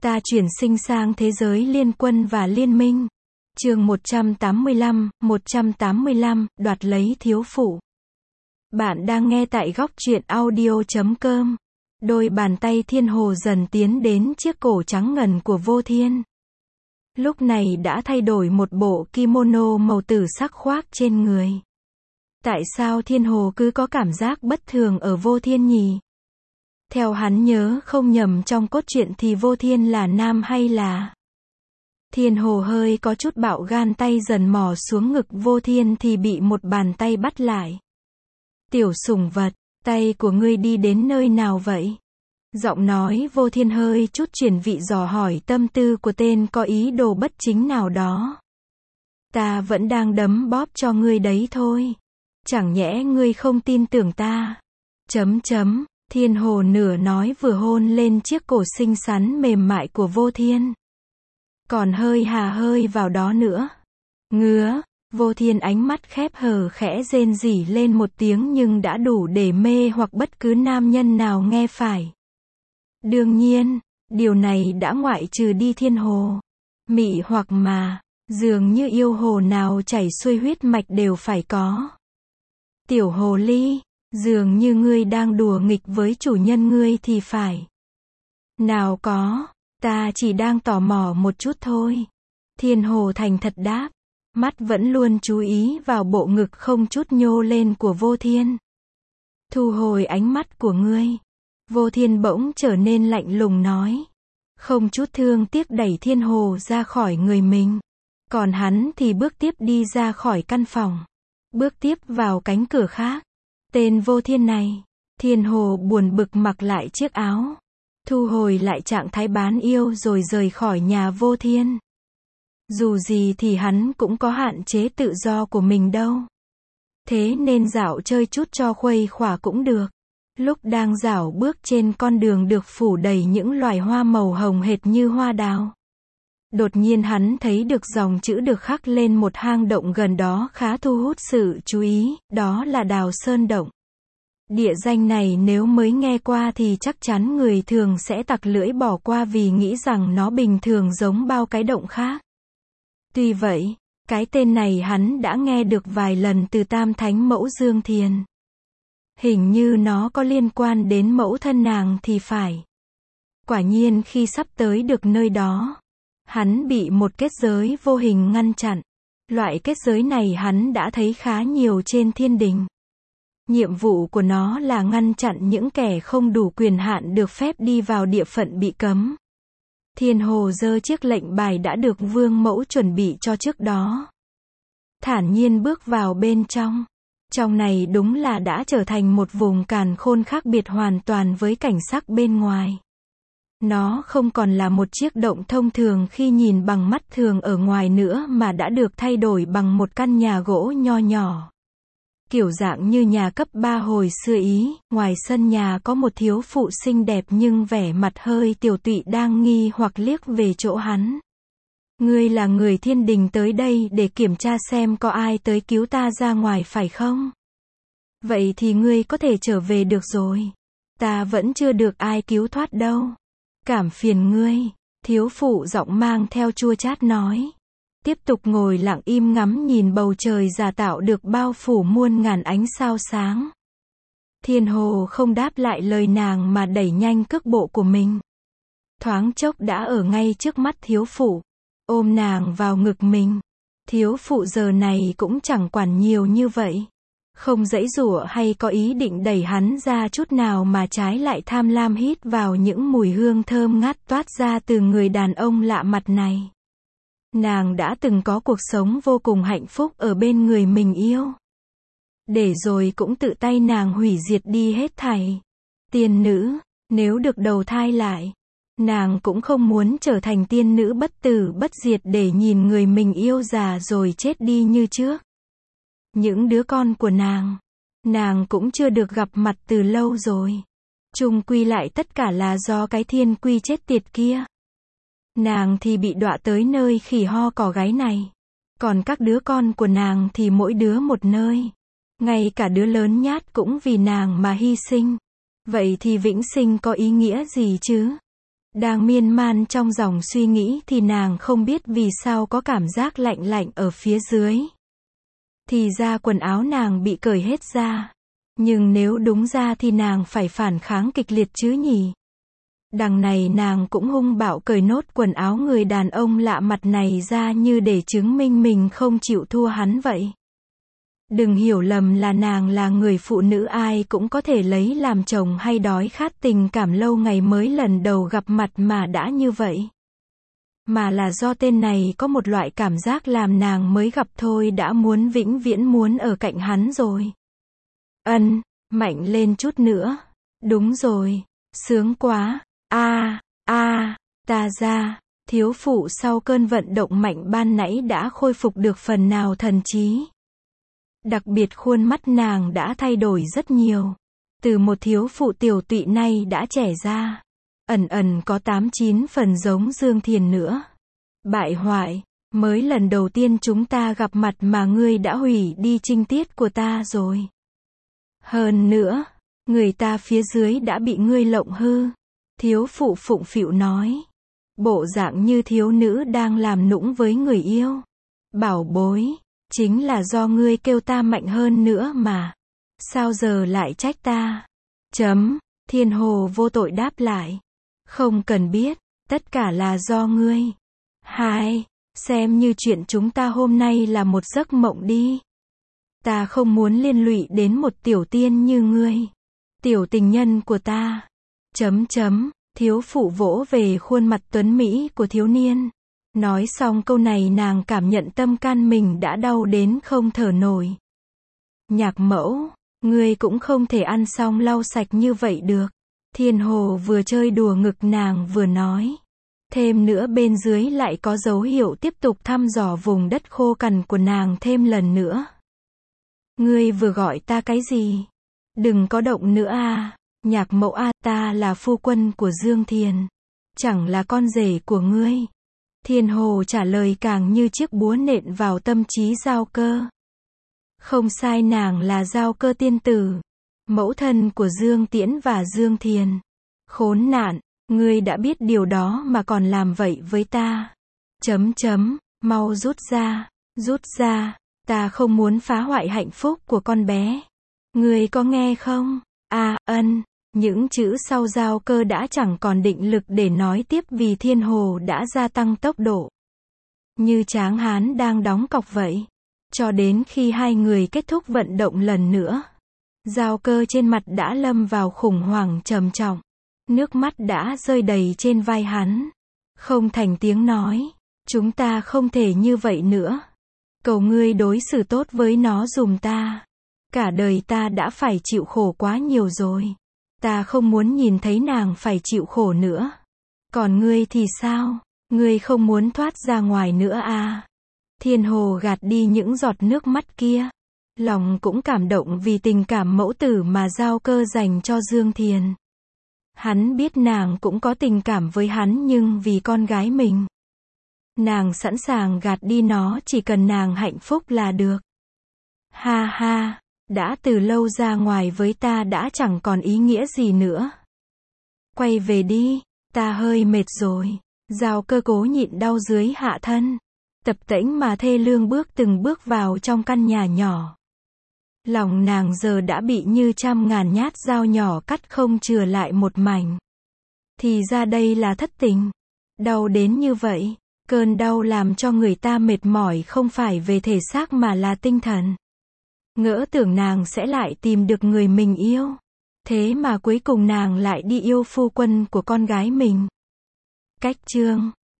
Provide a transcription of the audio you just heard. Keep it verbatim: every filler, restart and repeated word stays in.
Ta chuyển sinh sang thế giới liên quân và liên minh. Chương một trăm tám mươi lăm, một trăm tám mươi lăm, đoạt lấy thiếu phụ. Bạn đang nghe tại góc truyện audio chấm com. Đôi bàn tay Thiên Hồ dần tiến đến chiếc cổ trắng ngần của Vô Thiên. Lúc này đã thay đổi một bộ kimono màu tử sắc khoác trên người. Tại sao Thiên Hồ cứ có cảm giác bất thường ở Vô Thiên nhỉ? Theo hắn nhớ không nhầm trong cốt truyện thì Vô Thiên là nam hay là... Thiên Hồ hơi có chút bạo gan, tay dần mò xuống ngực Vô Thiên thì bị một bàn tay bắt lại. Tiểu sủng vật, tay của ngươi đi đến nơi nào vậy? Giọng nói Vô Thiên hơi chút chuyển vị dò hỏi tâm tư của tên có ý đồ bất chính nào đó. Ta vẫn đang đấm bóp cho ngươi đấy thôi. Chẳng nhẽ ngươi không tin tưởng ta? Chấm chấm, Thiên Hồ nửa nói vừa hôn lên chiếc cổ xinh xắn mềm mại của Vô Thiên. Còn hơi hà hơi vào đó nữa. Ngứa, Vô Thiên ánh mắt khép hờ khẽ rên rỉ lên một tiếng nhưng đã đủ để mê hoặc bất cứ nam nhân nào nghe phải. Đương nhiên, điều này đã ngoại trừ đi Thiên Hồ. Mị hoặc mà, dường như yêu hồ nào chảy xuôi huyết mạch đều phải có. Tiểu hồ ly, dường như ngươi đang đùa nghịch với chủ nhân ngươi thì phải. Nào có, ta chỉ đang tò mò một chút thôi. Thiên Hồ thành thật đáp, mắt vẫn luôn chú ý vào bộ ngực không chút nhô lên của Vô Thiên. Thu hồi ánh mắt của ngươi. Vô Thiên bỗng trở nên lạnh lùng nói. Không chút thương tiếc đẩy Thiên Hồ ra khỏi người mình. Còn hắn thì bước tiếp đi ra khỏi căn phòng. Bước tiếp vào cánh cửa khác. Tên Vô Thiên này. Thiên Hồ buồn bực mặc lại chiếc áo. Thu hồi lại trạng thái bán yêu rồi rời khỏi nhà Vô Thiên. Dù gì thì hắn cũng có hạn chế tự do của mình đâu. Thế nên dạo chơi chút cho khuây khỏa cũng được. Lúc đang dạo bước trên con đường được phủ đầy những loài hoa màu hồng hệt như hoa đào. Đột nhiên hắn thấy được dòng chữ được khắc lên một hang động gần đó khá thu hút sự chú ý, đó là Đào Sơn Động. Địa danh này nếu mới nghe qua thì chắc chắn người thường sẽ tặc lưỡi bỏ qua vì nghĩ rằng nó bình thường giống bao cái động khác. Tuy vậy, cái tên này hắn đã nghe được vài lần từ Tam Thánh Mẫu Dương Thiền. Hình như nó có liên quan đến mẫu thân nàng thì phải. Quả nhiên khi sắp tới được nơi đó, hắn bị một kết giới vô hình ngăn chặn. Loại kết giới này hắn đã thấy khá nhiều trên thiên đình. Nhiệm vụ của nó là ngăn chặn những kẻ không đủ quyền hạn được phép đi vào địa phận bị cấm. Thiên Hồ giơ chiếc lệnh bài đã được Vương Mẫu chuẩn bị cho trước đó. Thản nhiên bước vào bên trong. Trong này đúng là đã trở thành một vùng càn khôn khác biệt hoàn toàn với cảnh sắc bên ngoài. Nó không còn là một chiếc động thông thường khi nhìn bằng mắt thường ở ngoài nữa mà đã được thay đổi bằng một căn nhà gỗ nho nhỏ. Kiểu dạng như nhà cấp ba hồi xưa Ý, ngoài sân nhà có một thiếu phụ xinh đẹp nhưng vẻ mặt hơi tiều tụy đang nghi hoặc liếc về chỗ hắn. Ngươi là người thiên đình tới đây để kiểm tra xem có ai tới cứu ta ra ngoài phải không? Vậy thì ngươi có thể trở về được rồi. Ta vẫn chưa được ai cứu thoát đâu. Cảm phiền ngươi, thiếu phụ giọng mang theo chua chát nói. Tiếp tục ngồi lặng im ngắm nhìn bầu trời giả tạo được bao phủ muôn ngàn ánh sao sáng. Thiên Hồ không đáp lại lời nàng mà đẩy nhanh cước bộ của mình. Thoáng chốc đã ở ngay trước mắt thiếu phụ. Ôm nàng vào ngực mình. Thiếu phụ giờ này cũng chẳng quản nhiều như vậy. Không giãy giụa hay có ý định đẩy hắn ra chút nào mà trái lại tham lam hít vào những mùi hương thơm ngát toát ra từ người đàn ông lạ mặt này. Nàng đã từng có cuộc sống vô cùng hạnh phúc ở bên người mình yêu. Để rồi cũng tự tay nàng hủy diệt đi hết thảy. Tiên nữ, nếu được đầu thai lại, nàng cũng không muốn trở thành tiên nữ bất tử bất diệt để nhìn người mình yêu già rồi chết đi như trước. Những đứa con của nàng, nàng cũng chưa được gặp mặt từ lâu rồi. Chung quy lại tất cả là do cái thiên quy chết tiệt kia. Nàng thì bị đọa tới nơi khỉ ho cỏ gáy này. Còn các đứa con của nàng thì mỗi đứa một nơi. Ngay cả đứa lớn nhát cũng vì nàng mà hy sinh. Vậy thì vĩnh sinh có ý nghĩa gì chứ? Đang miên man trong dòng suy nghĩ thì nàng không biết vì sao có cảm giác lạnh lạnh ở phía dưới. Thì ra quần áo nàng bị cởi hết ra. Nhưng nếu đúng ra thì nàng phải phản kháng kịch liệt chứ nhỉ? Đằng này nàng cũng hung bạo cởi nốt quần áo người đàn ông lạ mặt này ra như để chứng minh mình không chịu thua hắn vậy. Đừng hiểu lầm là nàng là người phụ nữ ai cũng có thể lấy làm chồng hay đói khát tình cảm lâu ngày mới lần đầu gặp mặt mà đã như vậy. Mà là do tên này có một loại cảm giác làm nàng mới gặp thôi đã muốn vĩnh viễn muốn ở cạnh hắn rồi. Ân, mạnh lên chút nữa. Đúng rồi, sướng quá. A, a, ta ra, thiếu phụ sau cơn vận động mạnh ban nãy đã khôi phục được phần nào thần trí. Đặc biệt khuôn mắt nàng đã thay đổi rất nhiều. Từ một thiếu phụ tiểu tụy nay đã trẻ ra. Ẩn ẩn có tám chín phần giống Dương Thiền nữa. Bại hoại, mới lần đầu tiên chúng ta gặp mặt mà ngươi đã hủy đi trinh tiết của ta rồi. Hơn nữa, người ta phía dưới đã bị ngươi lộng hư. Thiếu phụ phụng phịu nói. Bộ dạng như thiếu nữ đang làm nũng với người yêu. Bảo bối, chính là do ngươi kêu ta mạnh hơn nữa mà. Sao giờ lại trách ta? Chấm, Thiên Hồ vô tội đáp lại. Không cần biết, tất cả là do ngươi. Hai, xem như chuyện chúng ta hôm nay là một giấc mộng đi. Ta không muốn liên lụy đến một tiểu tiên như ngươi. Tiểu tình nhân của ta. Chấm chấm, thiếu phụ vỗ về khuôn mặt tuấn mỹ của thiếu niên. Nói xong câu này nàng cảm nhận tâm can mình đã đau đến không thở nổi. Nhạc mẫu, ngươi cũng không thể ăn xong lau sạch như vậy được. Thiên Hồ vừa chơi đùa ngực nàng vừa nói. Thêm nữa bên dưới lại có dấu hiệu tiếp tục thăm dò vùng đất khô cằn của nàng thêm lần nữa. Ngươi vừa gọi ta cái gì? Đừng có động nữa a. Nhạc mẫu a, ta là phu quân của Dương Thiền. Chẳng là con rể của ngươi. Thiên Hồ trả lời càng như chiếc búa nện vào tâm trí Giao Cơ. Không sai, nàng là Giao Cơ tiên tử. Mẫu thân của Dương Tiễn và Dương Thiền. Khốn nạn, ngươi đã biết điều đó mà còn làm vậy với ta. Chấm chấm, mau rút ra, rút ra, ta không muốn phá hoại hạnh phúc của con bé. Ngươi có nghe không? À, ân. Những chữ sau Giao Cơ đã chẳng còn định lực để nói tiếp vì Thiên Hồ đã gia tăng tốc độ. Như tráng hán đang đóng cọc vậy. Cho đến khi hai người kết thúc vận động lần nữa. Giao Cơ trên mặt đã lâm vào khủng hoảng trầm trọng. Nước mắt đã rơi đầy trên vai hắn. Không thành tiếng nói. Chúng ta không thể như vậy nữa. Cầu ngươi đối xử tốt với nó giùm ta. Cả đời ta đã phải chịu khổ quá nhiều rồi. Ta không muốn nhìn thấy nàng phải chịu khổ nữa. Còn ngươi thì sao? Ngươi không muốn thoát ra ngoài nữa à? Thiên Hồ gạt đi những giọt nước mắt kia. Lòng cũng cảm động vì tình cảm mẫu tử mà Giao Cơ dành cho Dương Thiền. Hắn biết nàng cũng có tình cảm với hắn nhưng vì con gái mình. Nàng sẵn sàng gạt đi nó chỉ cần nàng hạnh phúc là được. Ha ha, đã từ lâu ra ngoài với ta đã chẳng còn ý nghĩa gì nữa. Quay về đi, ta hơi mệt rồi. Giao Cơ cố nhịn đau dưới hạ thân. Tập tễnh mà thê lương bước từng bước vào trong căn nhà nhỏ. Lòng nàng giờ đã bị như trăm ngàn nhát dao nhỏ cắt không chừa lại một mảnh. Thì ra đây là thất tình. Đau đến như vậy. Cơn đau làm cho người ta mệt mỏi không phải về thể xác mà là tinh thần. Ngỡ tưởng nàng sẽ lại tìm được người mình yêu. Thế mà cuối cùng nàng lại đi yêu phu quân của con gái mình. Cách chương